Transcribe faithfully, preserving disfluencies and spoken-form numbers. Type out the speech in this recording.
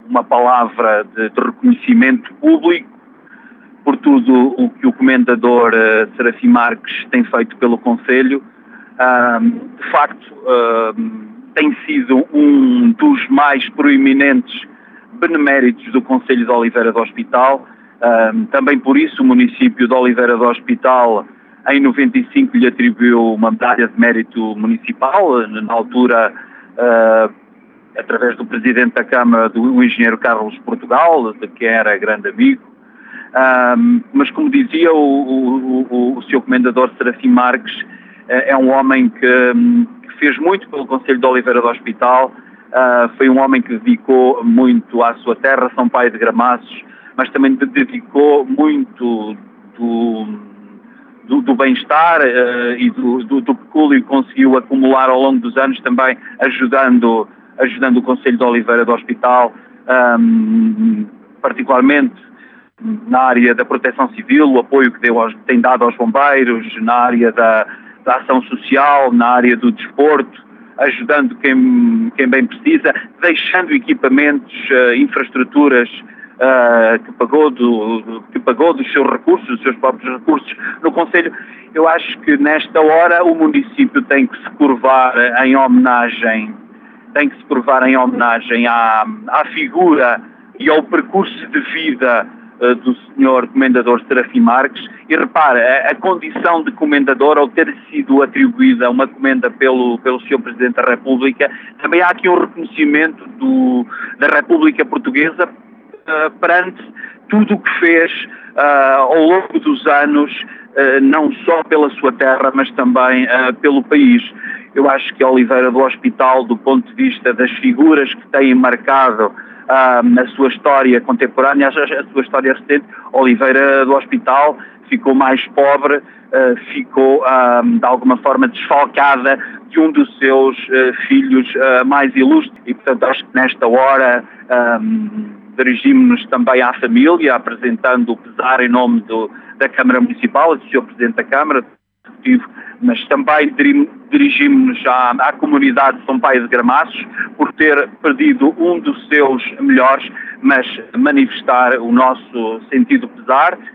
uma palavra de, de reconhecimento público por tudo o que o Comendador uh, Serafim Marques tem feito pelo Conselho. Uh, de facto, uh, tem sido um dos mais proeminentes beneméritos do Concelho de Oliveira do Hospital. Uh, também por isso o município de Oliveira do Hospital em noventa e cinco lhe atribuiu uma medalha de mérito municipal, na altura uh, através do Presidente da Câmara, do engenheiro Carlos Portugal, de que era grande amigo. Uh, mas como dizia o, o, o, o senhor Comendador Serafim Marques, uh, é um homem que, um, que fez muito pelo Concelho de Oliveira do Hospital, uh, foi um homem que dedicou muito à sua terra, São Pai de Gramaços, mas também dedicou muito do, do, do bem-estar uh, e do, do, do pecúlio que conseguiu acumular ao longo dos anos, também ajudando, ajudando o Concelho de Oliveira do Hospital, um, particularmente na área da proteção civil, o apoio que deu aos, tem dado aos bombeiros, na área da, da ação social, na área do desporto, ajudando quem, quem bem precisa, deixando equipamentos, uh, infraestruturas Uh, que, pagou do, que pagou dos seus recursos, dos seus próprios recursos no Concelho. Eu acho que nesta hora o município tem que se curvar em homenagem, tem que se curvar em homenagem à, à figura e ao percurso de vida uh, do senhor Comendador Serafim Marques. E repara, a, a condição de Comendador, ao ter sido atribuída uma comenda pelo, pelo senhor Presidente da República, também há aqui um reconhecimento do, da República Portuguesa Uh, perante tudo o que fez uh, ao longo dos anos, uh, não só pela sua terra, mas também uh, pelo país. Eu acho que Oliveira do Hospital, do ponto de vista das figuras que têm marcado uh, a sua história contemporânea, a, a sua história recente, Oliveira do Hospital ficou mais pobre, uh, ficou uh, de alguma forma desfalcada de um dos seus uh, filhos uh, mais ilustres. E portanto acho que nesta hora um, dirigimos-nos também à família, apresentando o pesar em nome do, da Câmara Municipal, do senhor Presidente da Câmara, mas também dirigimos-nos à, à comunidade de São Pai de Gramaços por ter perdido um dos seus melhores, mas manifestar o nosso sentido pesar